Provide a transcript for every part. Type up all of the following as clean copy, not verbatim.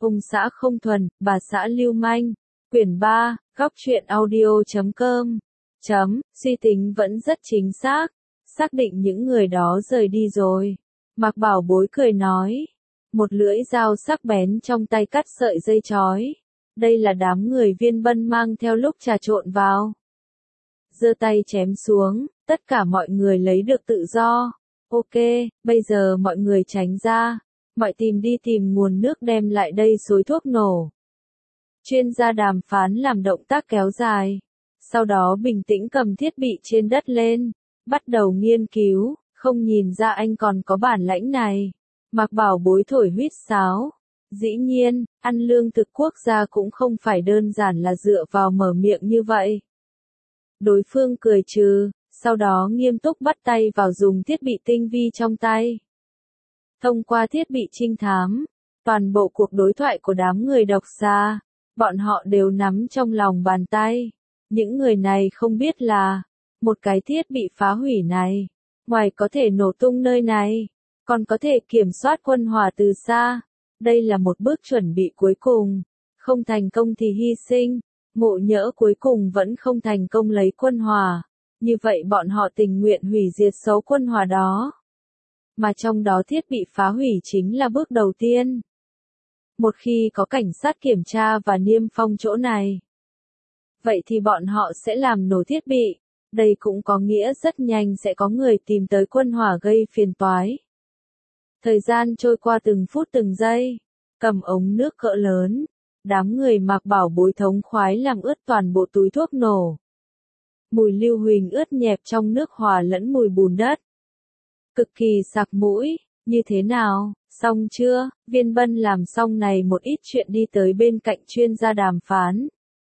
Ông xã không thuần, bà xã lưu manh. Quyển 3, góc truyện audio.com. Suy tính vẫn rất chính xác. Xác định những người đó rời đi rồi. Mạc Bảo Bối cười nói. Một lưỡi dao sắc bén trong tay cắt sợi dây chói. Đây là đám người Viên Bân mang theo lúc trà trộn vào. Giơ tay chém xuống, tất cả mọi người lấy được tự do. Ok, bây giờ mọi người tránh ra. Mọi tìm đi tìm nguồn nước đem lại đây xối thuốc nổ. Chuyên gia đàm phán làm động tác kéo dài. Sau đó bình tĩnh cầm thiết bị trên đất lên. Bắt đầu nghiên cứu, không nhìn ra anh còn có bản lãnh này. Mạc Bảo Bối thổi huýt sáo. Dĩ nhiên, ăn lương thực quốc gia cũng không phải đơn giản là dựa vào mở miệng như vậy. Đối phương cười trừ, sau đó nghiêm túc bắt tay vào dùng thiết bị tinh vi trong tay. Thông qua thiết bị trinh thám, toàn bộ cuộc đối thoại của đám người độc xa, bọn họ đều nắm trong lòng bàn tay. Những người này không biết là, một cái thiết bị phá hủy này, ngoài có thể nổ tung nơi này, còn có thể kiểm soát quân hỏa từ xa. Đây là một bước chuẩn bị cuối cùng. Không thành công thì hy sinh. Ngộ nhỡ cuối cùng vẫn không thành công lấy quân hỏa. Như vậy bọn họ tình nguyện hủy diệt số quân hỏa đó. Mà trong đó thiết bị phá hủy chính là bước đầu tiên. Một khi có cảnh sát kiểm tra và niêm phong chỗ này, vậy thì bọn họ sẽ làm nổ thiết bị. Đây cũng có nghĩa rất nhanh sẽ có người tìm tới quân hỏa gây phiền toái. Thời gian trôi qua từng phút từng giây, cầm ống nước cỡ lớn, đám người Mạc Bảo Bối thống khoái làm ướt toàn bộ túi thuốc nổ. Mùi lưu huỳnh ướt nhẹp trong nước hòa lẫn mùi bùn đất. Cực kỳ sặc mũi, như thế nào, xong chưa? Viên Bân làm xong này một ít chuyện đi tới bên cạnh chuyên gia đàm phán.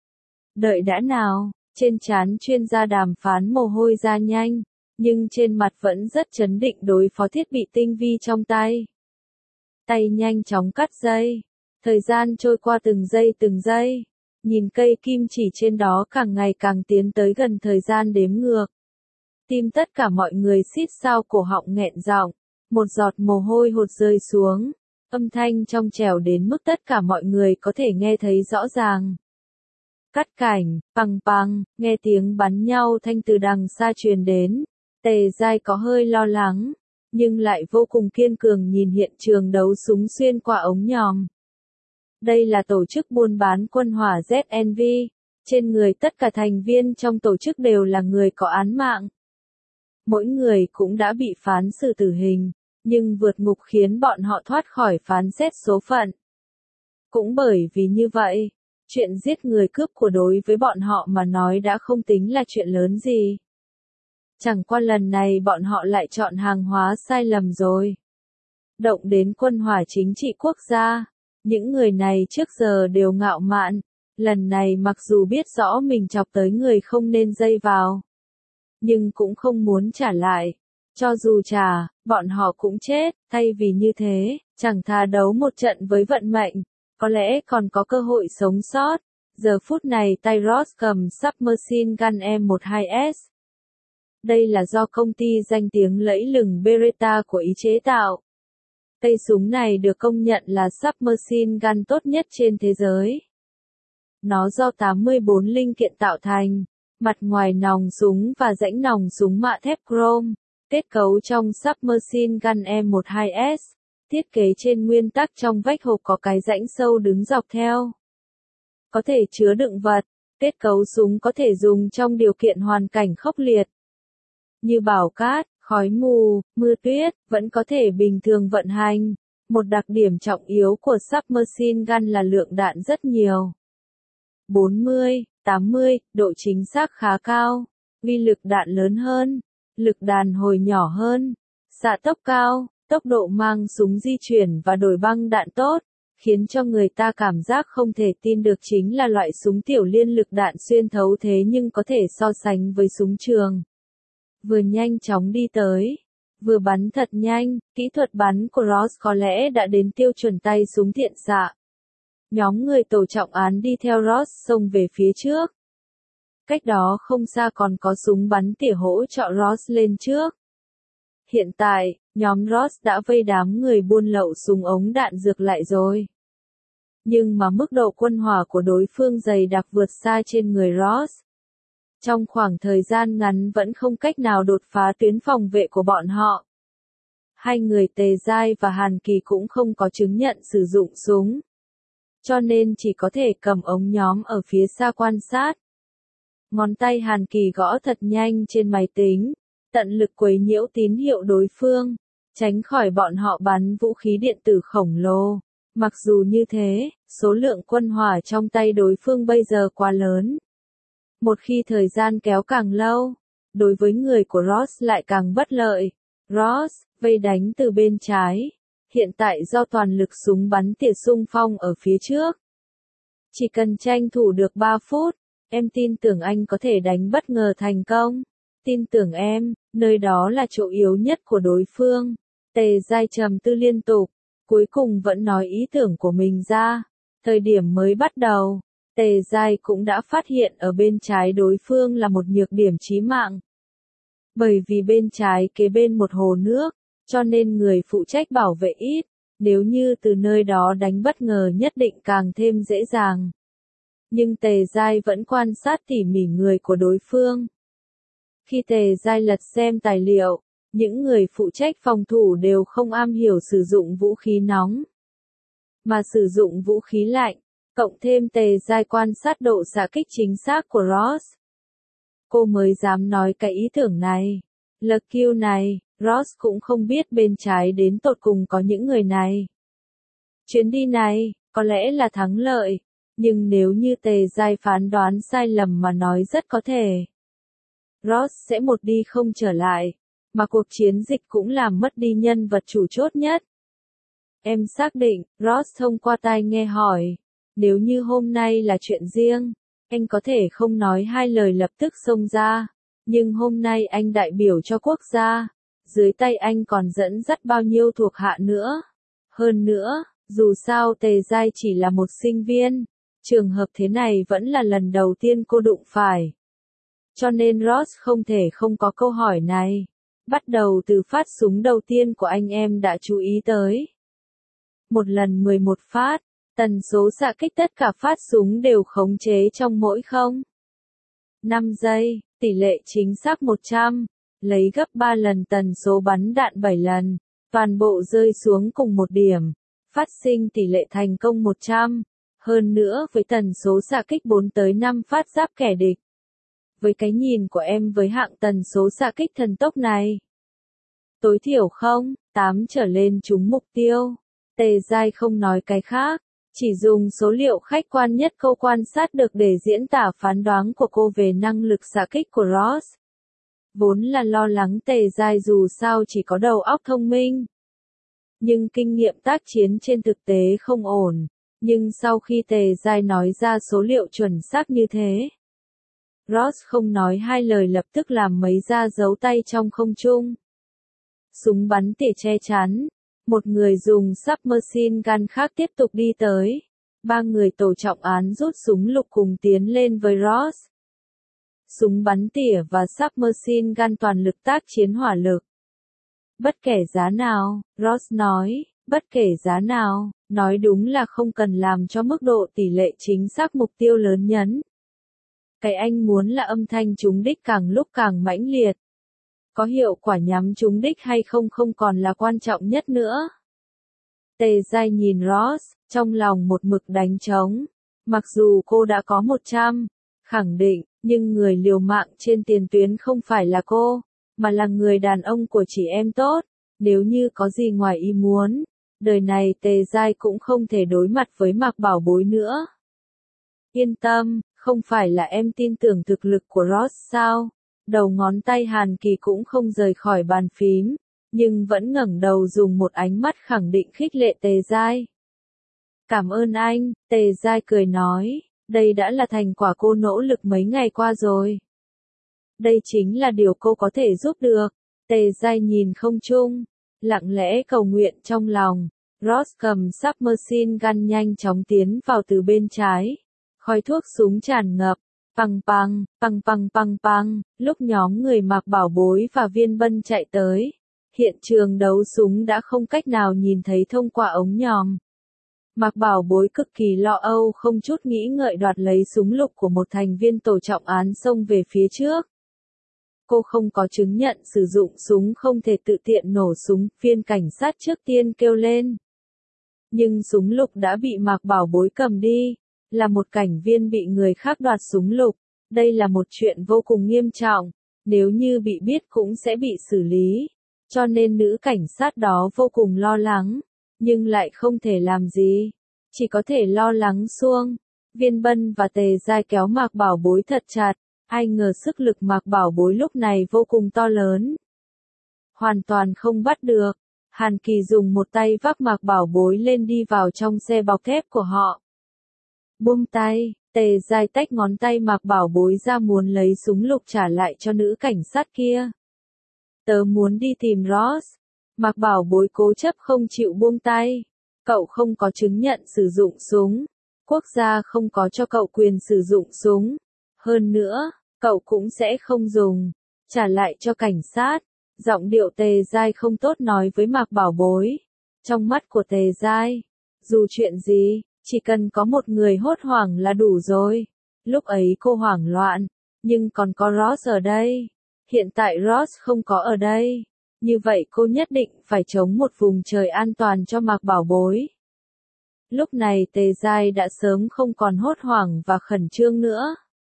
Đợi đã nào, trên trán chuyên gia đàm phán mồ hôi ra nhanh. Nhưng trên mặt vẫn rất trấn định đối phó thiết bị tinh vi trong tay. Tay nhanh chóng cắt dây. Thời gian trôi qua từng giây. Nhìn cây kim chỉ trên đó càng ngày càng tiến tới gần thời gian đếm ngược. Tim tất cả mọi người xít sao cổ họng nghẹn giọng. Một giọt mồ hôi hột rơi xuống. Âm thanh trong trẻo đến mức tất cả mọi người có thể nghe thấy rõ ràng. Cắt cảnh, păng, nghe tiếng bắn nhau thanh từ đằng xa truyền đến. Tề Giai có hơi lo lắng, nhưng lại vô cùng kiên cường nhìn hiện trường đấu súng xuyên qua ống nhòm. Đây là tổ chức buôn bán quân hỏa ZNV, trên người tất cả thành viên trong tổ chức đều là người có án mạng. Mỗi người cũng đã bị phán xử tử hình, nhưng vượt ngục khiến bọn họ thoát khỏi phán xét số phận. Cũng bởi vì như vậy, chuyện giết người cướp của đối với bọn họ mà nói đã không tính là chuyện lớn gì. Chẳng qua lần này bọn họ lại chọn hàng hóa sai lầm rồi. Động đến quân hỏa chính trị quốc gia. Những người này trước giờ đều ngạo mạn. Lần này mặc dù biết rõ mình chọc tới người không nên dây vào, nhưng cũng không muốn trả lại. Cho dù trả, bọn họ cũng chết. Thay vì như thế, chẳng thà đấu một trận với vận mệnh. Có lẽ còn có cơ hội sống sót. Giờ phút này tay Ross cầm Submachine Gun M12S. Đây là do công ty danh tiếng lẫy lừng Beretta của Ý chế tạo. Cây súng này được công nhận là submachine gun tốt nhất trên thế giới. Nó do 84 linh kiện tạo thành, mặt ngoài nòng súng và rãnh nòng súng mạ thép chrome, kết cấu trong submachine gun M12S, thiết kế trên nguyên tắc trong vách hộp có cái rãnh sâu đứng dọc theo. Có thể chứa đựng vật, kết cấu súng có thể dùng trong điều kiện hoàn cảnh khốc liệt. Như bão cát, khói mù, mưa tuyết, vẫn có thể bình thường vận hành. Một đặc điểm trọng yếu của submachine gun là lượng đạn rất nhiều. 40, 80, độ chính xác khá cao, uy lực đạn lớn hơn, lực đàn hồi nhỏ hơn, xạ tốc cao, tốc độ mang súng di chuyển và đổi băng đạn tốt, khiến cho người ta cảm giác không thể tin được chính là loại súng tiểu liên lực đạn xuyên thấu thế nhưng có thể so sánh với súng trường. Vừa nhanh chóng đi tới, vừa bắn thật nhanh, kỹ thuật bắn của Ross có lẽ đã đến tiêu chuẩn tay súng thiện xạ. Nhóm người tổ trọng án đi theo Ross xông về phía trước. Cách đó không xa còn có súng bắn tỉa hỗ trợ Ross lên trước. Hiện tại, nhóm Ross đã vây đám người buôn lậu súng ống đạn dược lại rồi. nhưng mà mức độ quân hỏa của đối phương dày đặc vượt xa trên người Ross. Trong khoảng thời gian ngắn vẫn không cách nào đột phá tuyến phòng vệ của bọn họ. Hai người Tề Giai và Hàn Kỳ cũng không có chứng nhận sử dụng súng, cho nên chỉ có thể cầm ống nhòm ở phía xa quan sát. Ngón tay Hàn Kỳ gõ thật nhanh trên máy tính, tận lực quấy nhiễu tín hiệu đối phương, tránh khỏi bọn họ bắn vũ khí điện tử khổng lồ. Mặc dù như thế, số lượng quân hỏa trong tay đối phương bây giờ quá lớn. Một khi thời gian kéo càng lâu, đối với người của Ross lại càng bất lợi. Ross, vây đánh từ bên trái. Hiện tại do toàn lực súng bắn tỉa xung phong ở phía trước. Chỉ cần tranh thủ được 3 phút, em tin tưởng anh có thể đánh bất ngờ thành công. Tin tưởng em, nơi đó là chỗ yếu nhất của đối phương. Tề Giai trầm tư liên tục, cuối cùng vẫn nói ý tưởng của mình ra. Thời điểm mới bắt đầu, Tề Giai cũng đã phát hiện ở bên trái đối phương là một nhược điểm chí mạng. Bởi vì bên trái kế bên một hồ nước, cho nên người phụ trách bảo vệ ít, nếu như từ nơi đó đánh bất ngờ nhất định càng thêm dễ dàng. Nhưng Tề Giai vẫn quan sát tỉ mỉ người của đối phương. Khi Tề Giai lật xem tài liệu, những người phụ trách phòng thủ đều không am hiểu sử dụng vũ khí nóng, mà sử dụng vũ khí lạnh, cộng thêm Tề Giai quan sát độ xạ kích chính xác của Ross. Cô mới dám nói cái ý tưởng này. LQ này, Ross cũng không biết bên trái đến tột cùng có những người này. Chuyến đi này, có lẽ là thắng lợi, nhưng nếu như Tề Giai phán đoán sai lầm mà nói rất có thể Ross sẽ một đi không trở lại, mà cuộc chiến dịch cũng làm mất đi nhân vật chủ chốt nhất. Em xác định, Ross thông qua tai nghe hỏi, nếu như hôm nay là chuyện riêng, anh có thể không nói hai lời lập tức xông ra, nhưng hôm nay anh đại biểu cho quốc gia, dưới tay anh còn dẫn dắt bao nhiêu thuộc hạ nữa. Hơn nữa, dù sao Tề Giai chỉ là một sinh viên, trường hợp thế này vẫn là lần đầu tiên cô đụng phải. Cho nên Ross không thể không có câu hỏi này. Bắt đầu từ phát súng đầu tiên của anh em đã chú ý tới. Một lần 11 phát, tần số xạ kích tất cả phát súng đều khống chế trong mỗi 5 giây, tỷ lệ chính xác 100, lấy gấp 3 lần tần số bắn đạn 7 lần, toàn bộ rơi xuống cùng một điểm, phát sinh tỷ lệ thành công 100, hơn nữa với tần số xạ kích 4 tới 5 phát giáp kẻ địch. Với cái nhìn của em với hạng tần số xạ kích thần tốc này, tối thiểu 8 trở lên trúng mục tiêu. Tề Giai không nói cái khác, chỉ dùng số liệu khách quan nhất cô quan sát được để diễn tả phán đoán của cô về năng lực xạ kích của Ross. Vốn là lo lắng Tề Giai dù sao chỉ có đầu óc thông minh, nhưng kinh nghiệm tác chiến trên thực tế không ổn. Nhưng sau khi Tề Giai nói ra số liệu chuẩn xác như thế, Ross không nói hai lời lập tức làm mấy ra dấu tay trong không trung. Súng bắn tỉa che chắn. Một người dùng submachine gun khác tiếp tục đi tới. 3 người tổ trọng án rút súng lục cùng tiến lên với Ross. Súng bắn tỉa và submachine gun toàn lực tác chiến hỏa lực. Bất kể giá nào, Ross nói, bất kể giá nào, nói đúng là không cần làm cho mức độ tỷ lệ chính xác mục tiêu lớn nhấn. Cái anh muốn là âm thanh trúng đích càng lúc càng mãnh liệt. Có hiệu quả nhắm trúng đích hay không không còn là quan trọng nhất nữa. Tề Giai nhìn Ross, trong lòng một mực đánh trống. Mặc dù cô đã có 100, khẳng định, nhưng người liều mạng trên tiền tuyến không phải là cô, mà là người đàn ông của chị em tốt. Nếu như có gì ngoài ý muốn, đời này Tề Giai cũng không thể đối mặt với Mạc Bảo Bối nữa. Yên tâm, không phải là em tin tưởng thực lực của Ross sao? Đầu ngón tay Hàn Kỳ cũng không rời khỏi bàn phím, nhưng vẫn ngẩng đầu dùng một ánh mắt khẳng định khích lệ Tề Giai. Cảm ơn anh, Tề Giai cười nói, đây đã là thành quả cô nỗ lực mấy ngày qua rồi. Đây chính là điều cô có thể giúp được. Tề Giai nhìn không trung, lặng lẽ cầu nguyện trong lòng. Ross cầm submachine gun nhanh chóng tiến vào từ bên trái. Khói thuốc súng tràn ngập. Păng păng, păng păng păng păng, lúc nhóm người Mạc Bảo Bối và Viên Bân chạy tới, hiện trường đấu súng đã không cách nào nhìn thấy thông qua ống nhòm. Mạc Bảo Bối cực kỳ lo âu không chút nghĩ ngợi đoạt lấy súng lục của một thành viên tổ trọng án xông về phía trước. Cô không có chứng nhận sử dụng súng không thể tự tiện nổ súng, viên cảnh sát trước tiên kêu lên. Nhưng súng lục đã bị Mạc Bảo Bối cầm đi, là một cảnh viên bị người khác đoạt súng lục, đây là một chuyện vô cùng nghiêm trọng, nếu như bị biết cũng sẽ bị xử lý, cho nên nữ cảnh sát đó vô cùng lo lắng, nhưng lại không thể làm gì, chỉ có thể lo lắng xuông. Viên Bân và Tề Giai kéo Mạc Bảo Bối thật chặt, ai ngờ sức lực Mạc Bảo Bối lúc này vô cùng to lớn. Hoàn toàn không bắt được, Hàn Kỳ dùng một tay vác Mạc Bảo Bối lên đi vào trong xe bọc thép của họ. Buông tay, Tề Giai tách ngón tay Mạc Bảo Bối ra muốn lấy súng lục trả lại cho nữ cảnh sát kia. Tớ muốn đi tìm Ross. Mạc Bảo Bối cố chấp không chịu buông tay. Cậu không có chứng nhận sử dụng súng. Quốc gia không có cho cậu quyền sử dụng súng. Hơn nữa, cậu cũng sẽ không dùng. Trả lại cho cảnh sát. Giọng điệu Tề Giai không tốt nói với Mạc Bảo Bối. Trong mắt của Tề Giai, dù chuyện gì, chỉ cần có một người hốt hoảng là đủ rồi. Lúc ấy cô hoảng loạn, nhưng còn có Ross ở đây. Hiện tại Ross không có ở đây. Như vậy cô nhất định phải chống một vùng trời an toàn cho Mạc Bảo Bối. Lúc này Tề Giai đã sớm không còn hốt hoảng và khẩn trương nữa.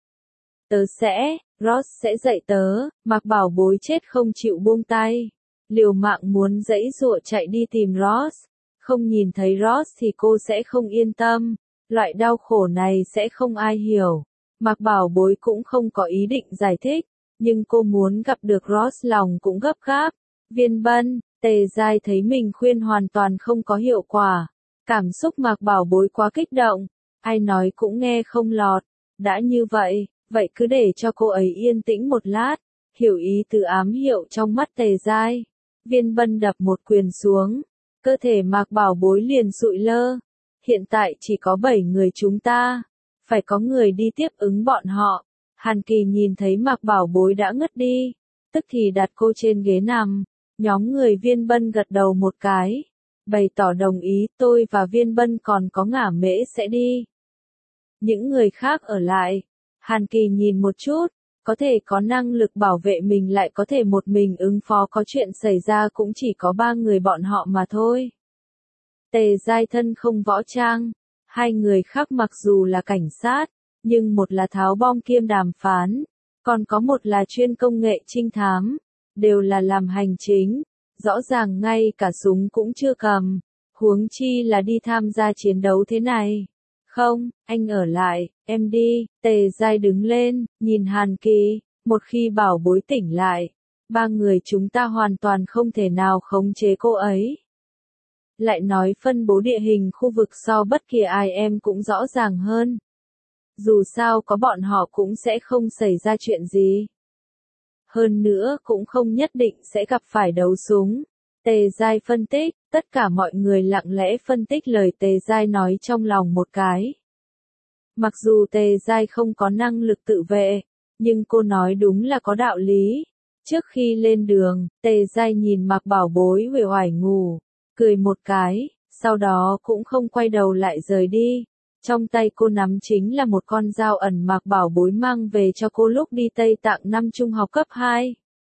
Ross sẽ dạy tớ, Mạc Bảo Bối chết không chịu buông tay. Liều mạng muốn giãy giụa chạy đi tìm Ross. Không nhìn thấy Ross thì cô sẽ không yên tâm. Loại đau khổ này sẽ không ai hiểu. Mạc Bảo Bối cũng không có ý định giải thích. Nhưng cô muốn gặp được Ross lòng cũng gấp gáp. Viên Bân, Tề Giai thấy mình khuyên hoàn toàn không có hiệu quả. Cảm xúc Mạc Bảo Bối quá kích động. Ai nói cũng nghe không lọt. Đã như vậy, vậy cứ để cho cô ấy yên tĩnh một lát. Hiểu ý từ ám hiệu trong mắt Tề Giai. Viên Bân đập một quyền xuống. Cơ thể Mạc Bảo Bối liền sụi lơ. Hiện tại chỉ có 7 người chúng ta. Phải có người đi tiếp ứng bọn họ. Hàn Kỳ nhìn thấy Mạc Bảo Bối đã ngất đi. Tức thì đặt cô trên ghế nằm. Nhóm người Viên Bân gật đầu một cái. Bày tỏ đồng ý, tôi và Viên Bân còn có Ngả Mễ sẽ đi. Những người khác ở lại. Hàn Kỳ nhìn một chút. Có thể có năng lực bảo vệ mình lại có thể một mình ứng phó có chuyện xảy ra cũng chỉ có 3 người bọn họ mà thôi. Tề Giai thân không võ trang. 2 người khác mặc dù là cảnh sát, nhưng một là tháo bom kiêm đàm phán, còn có một là chuyên công nghệ trinh thám, đều là làm hành chính, rõ ràng ngay cả súng cũng chưa cầm, huống chi là đi tham gia chiến đấu thế này. Không, anh ở lại, em đi. Tề Giai đứng lên, nhìn Hàn Kỳ, một khi Bảo Bối tỉnh lại, 3 người chúng ta hoàn toàn không thể nào khống chế cô ấy. Lại nói phân bố địa hình khu vực so bất kỳ ai em cũng rõ ràng hơn. Dù sao có bọn họ cũng sẽ không xảy ra chuyện gì. Hơn nữa cũng không nhất định sẽ gặp phải đấu súng. Tề Giai phân tích, tất cả mọi người lặng lẽ phân tích lời Tề Giai nói trong lòng một cái. Mặc dù Tề Giai không có năng lực tự vệ, nhưng cô nói đúng là có đạo lý. Trước khi lên đường, Tề Giai nhìn Mạc Bảo Bối uể oải ngủ, cười một cái, sau đó cũng không quay đầu lại rời đi. Trong tay cô nắm chính là một con dao ẩn Mạc Bảo Bối mang về cho cô lúc đi Tây Tạng năm trung học cấp 2.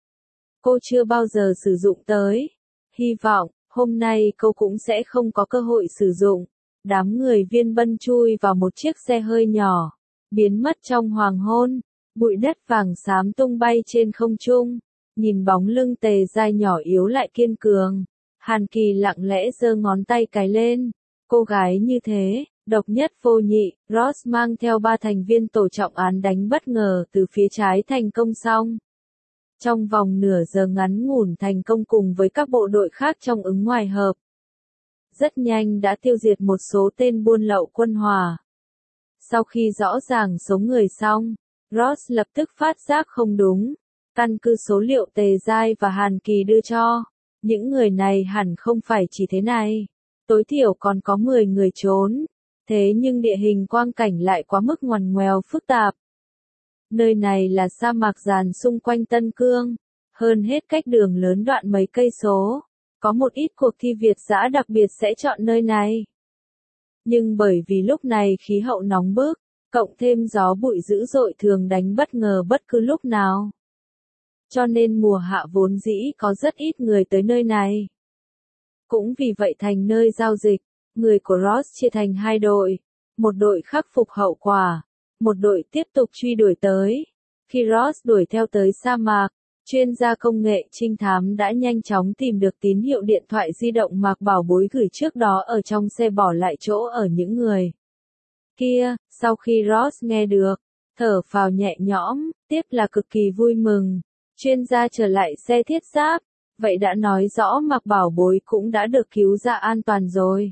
Cô chưa bao giờ sử dụng tới. Hy vọng, hôm nay cô cũng sẽ không có cơ hội sử dụng. Đám người Viên Bân chui vào một chiếc xe hơi nhỏ, biến mất trong hoàng hôn, bụi đất vàng xám tung bay trên không trung. Nhìn bóng lưng Tề Giai nhỏ yếu lại kiên cường, Hàn Kỳ lặng lẽ giơ ngón tay cái lên. Cô gái như thế, độc nhất vô nhị. Ross mang theo 3 thành viên tổ trọng án đánh bất ngờ từ phía trái thành công xong. Trong vòng nửa giờ ngắn ngủn thành công cùng với các bộ đội khác trong ứng ngoài hợp. Rất nhanh đã tiêu diệt một số tên buôn lậu quân hòa. Sau khi rõ ràng số người xong, Ross lập tức phát giác không đúng. Căn cứ số liệu Tề Giai và Hàn Kỳ đưa cho, những người này hẳn không phải chỉ thế này. Tối thiểu còn có 10 người trốn. Thế nhưng địa hình quang cảnh lại quá mức ngoằn ngoèo phức tạp. Nơi này là sa mạc dàn xung quanh Tân Cương, hơn hết cách đường lớn đoạn mấy cây số. Có một ít cuộc thi Việt dã đặc biệt sẽ chọn nơi này. Nhưng bởi vì lúc này khí hậu nóng bức, cộng thêm gió bụi dữ dội thường đánh bất ngờ bất cứ lúc nào. Cho nên mùa hạ vốn dĩ có rất ít người tới nơi này. Cũng vì vậy thành nơi giao dịch, người của Ross chia thành hai đội. Một đội khắc phục hậu quả, một đội tiếp tục truy đuổi tới. Khi Ross đuổi theo tới sa mạc, chuyên gia công nghệ trinh thám đã nhanh chóng tìm được tín hiệu điện thoại di động Mạc Bảo Bối gửi trước đó ở trong xe bỏ lại chỗ ở những người kia. Sau khi Ross nghe được, thở phào nhẹ nhõm, tiếp là cực kỳ vui mừng. Chuyên gia trở lại xe thiết giáp, vậy đã nói rõ Mạc Bảo Bối cũng đã được cứu ra an toàn rồi.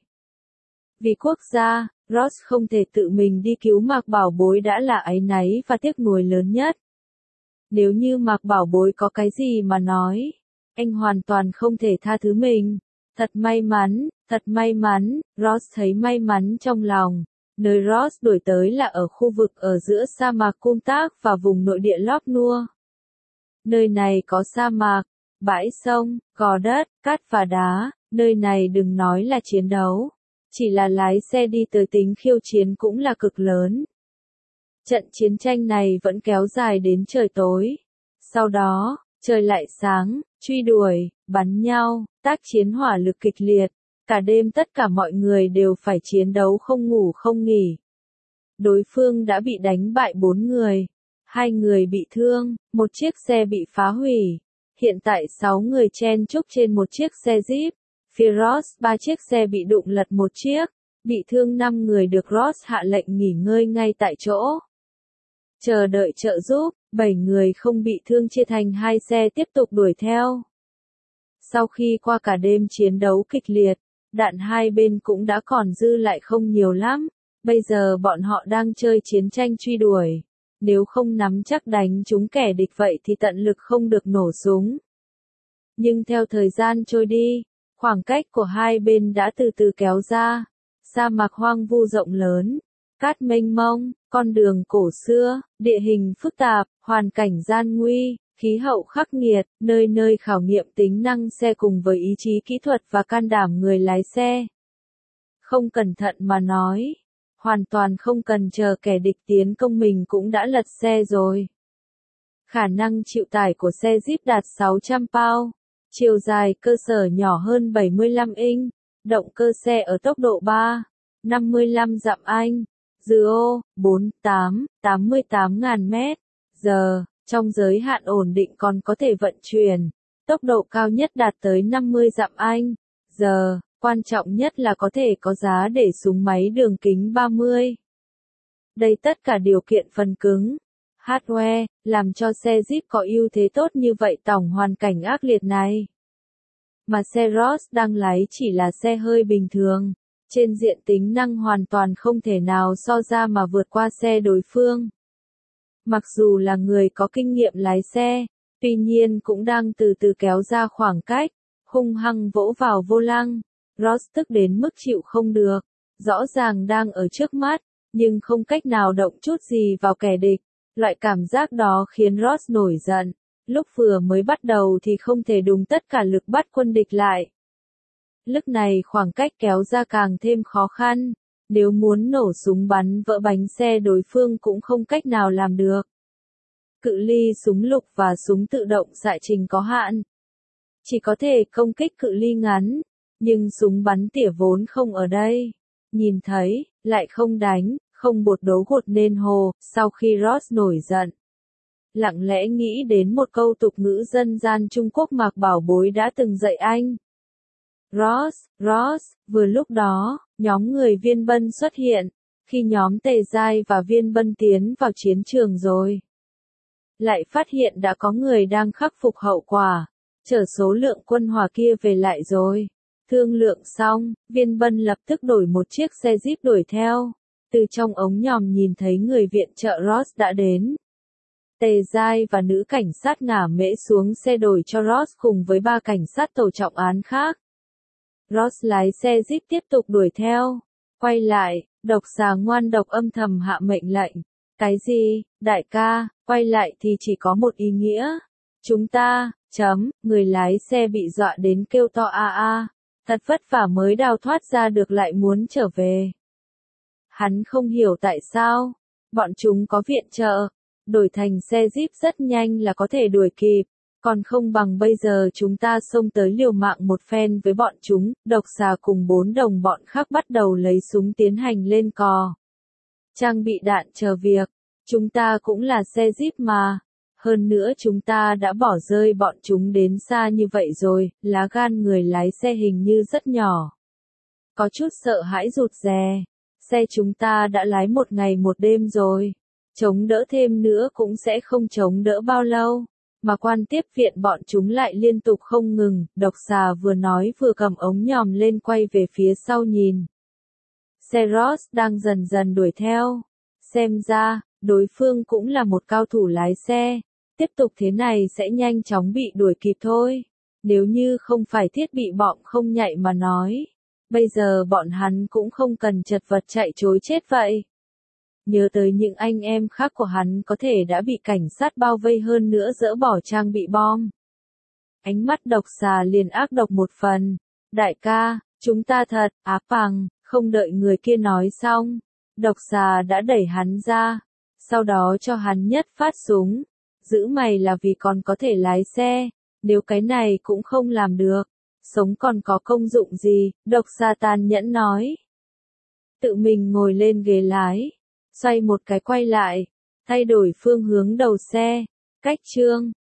Vì quốc gia, Ross không thể tự mình đi cứu Mạc Bảo Bối đã là áy náy và tiếc nuối lớn nhất. Nếu như Mạc Bảo Bối có cái gì mà nói, anh hoàn toàn không thể tha thứ mình. Thật may mắn, Ross thấy may mắn trong lòng. Nơi Ross đuổi tới là ở khu vực ở giữa sa mạc Kumtak và vùng nội địa Lop Nua. Nơi này có sa mạc, bãi sông, gò đất, cát và đá, nơi này đừng nói là chiến đấu. Chỉ là lái xe đi tới tính khiêu chiến cũng là cực lớn. Trận chiến tranh này vẫn kéo dài đến trời tối. Sau đó, trời lại sáng, truy đuổi, bắn nhau, tác chiến hỏa lực kịch liệt. Cả đêm tất cả mọi người đều phải chiến đấu không ngủ không nghỉ. Đối phương đã bị đánh bại 4 người. 2 người bị thương, một chiếc xe bị phá hủy. Hiện tại 6 người chen chúc trên một chiếc xe Jeep. Phía Ross 3 chiếc xe bị đụng lật một chiếc. Bị thương 5 người được Ross hạ lệnh nghỉ ngơi ngay tại chỗ. Chờ đợi trợ giúp, 7 người không bị thương chia thành 2 xe tiếp tục đuổi theo. Sau khi qua cả đêm chiến đấu kịch liệt, đạn hai bên cũng đã còn dư lại không nhiều lắm. Bây giờ bọn họ đang chơi chiến tranh truy đuổi. Nếu không nắm chắc đánh trúng kẻ địch vậy thì tận lực không được nổ súng. Nhưng theo thời gian trôi đi, khoảng cách của hai bên đã từ từ kéo ra. Sa mạc hoang vu rộng lớn, cát mênh mông, con đường cổ xưa, địa hình phức tạp, hoàn cảnh gian nguy, khí hậu khắc nghiệt, nơi nơi khảo nghiệm tính năng xe cùng với ý chí kỹ thuật và can đảm người lái xe. Không cẩn thận mà nói, hoàn toàn không cần chờ kẻ địch tiến công mình cũng đã lật xe rồi. Khả năng chịu tải của xe Jeep đạt 600 pound, chiều dài cơ sở nhỏ hơn 75 inch, động cơ xe ở tốc độ 3,55 dặm Anh, GO 88,88 m/h, trong giới hạn ổn định còn có thể vận chuyển, tốc độ cao nhất đạt tới 50 dặm Anh, giờ, quan trọng nhất là có thể có giá để súng máy đường kính 30. Đây tất cả điều kiện phần cứng, hardware, làm cho xe Jeep có ưu thế tốt như vậy tổng hoàn cảnh ác liệt này. Mà xe Ross đang lái chỉ là xe hơi bình thường, trên diện tính năng hoàn toàn không thể nào so ra mà vượt qua xe đối phương. Mặc dù là người có kinh nghiệm lái xe, tuy nhiên cũng đang từ từ kéo ra khoảng cách, hung hăng vỗ vào vô lăng. Ross tức đến mức chịu không được, rõ ràng đang ở trước mắt, nhưng không cách nào động chút gì vào kẻ địch. Loại cảm giác đó khiến Ross nổi giận. Lúc vừa mới bắt đầu thì không thể dùng tất cả lực bắt quân địch lại. Lúc này khoảng cách kéo ra càng thêm khó khăn. Nếu muốn nổ súng bắn vỡ bánh xe đối phương cũng không cách nào làm được. Cự ly súng lục và súng tự động xạ trình có hạn. Chỉ có thể công kích cự ly ngắn, nhưng súng bắn tỉa vốn không ở đây. Nhìn thấy, lại không đánh, không bột đấu gột nên hồ, sau khi Ross nổi giận. Lặng lẽ nghĩ đến một câu tục ngữ dân gian Trung Quốc Mạc Bảo Bối đã từng dạy anh. Ross, vừa lúc đó, nhóm người Viên Bân xuất hiện, khi nhóm Tề Giai và Viên Bân tiến vào chiến trường rồi. Lại phát hiện đã có người đang khắc phục hậu quả, chở số lượng quân hỏa kia về lại rồi. Thương lượng xong, Viên Bân lập tức đổi một chiếc xe Jeep đuổi theo. Từ trong ống nhòm nhìn thấy người viện trợ Ross đã đến. Tề Giai và nữ cảnh sát ngả mễ xuống xe đổi cho Ross cùng với 3 cảnh sát tổ trọng án khác. Ross lái xe Jeep tiếp tục đuổi theo. Quay lại, độc xà ngoan độc âm thầm hạ mệnh lệnh. Cái gì, đại ca, quay lại thì chỉ có một ý nghĩa. Chúng ta, người lái xe bị dọa đến kêu to a a. Thật vất vả mới đào thoát ra được lại muốn trở về. Hắn không hiểu tại sao. Bọn chúng có viện trợ. Đổi thành xe Jeep rất nhanh là có thể đuổi kịp. Còn không bằng bây giờ chúng ta xông tới liều mạng một phen với bọn chúng. Độc xà cùng 4 đồng bọn khác bắt đầu lấy súng tiến hành lên cò. Trang bị đạn chờ việc. Chúng ta cũng là xe Jeep mà. Hơn nữa chúng ta đã bỏ rơi bọn chúng đến xa như vậy rồi, lá gan người lái xe hình như rất nhỏ. Có chút sợ hãi rụt rè. Xe chúng ta đã lái một ngày một đêm rồi. Chống đỡ thêm nữa cũng sẽ không chống đỡ bao lâu. Mà quan tiếp viện bọn chúng lại liên tục không ngừng. Độc xà vừa nói vừa cầm ống nhòm lên quay về phía sau nhìn. Xe Ross đang dần dần đuổi theo. Xem ra, đối phương cũng là một cao thủ lái xe. Tiếp tục thế này sẽ nhanh chóng bị đuổi kịp thôi. Nếu như không phải thiết bị bọng không nhạy mà nói. Bây giờ bọn hắn cũng không cần chật vật chạy trối chết vậy. Nhớ tới những anh em khác của hắn có thể đã bị cảnh sát bao vây hơn nữa dỡ bỏ trang bị bom. Ánh mắt độc xà liền ác độc một phần. Đại ca, chúng ta thật, áp bằng, không đợi người kia nói xong. Độc xà đã đẩy hắn ra. Sau đó cho hắn nhất phát súng. Giữ mày là vì còn có thể lái xe. Nếu cái này cũng không làm được. Sống còn có công dụng gì, độc xà tàn nhẫn nói. Tự mình ngồi lên ghế lái. Xoay một cái quay lại. Thay đổi phương hướng đầu xe. Cách chương.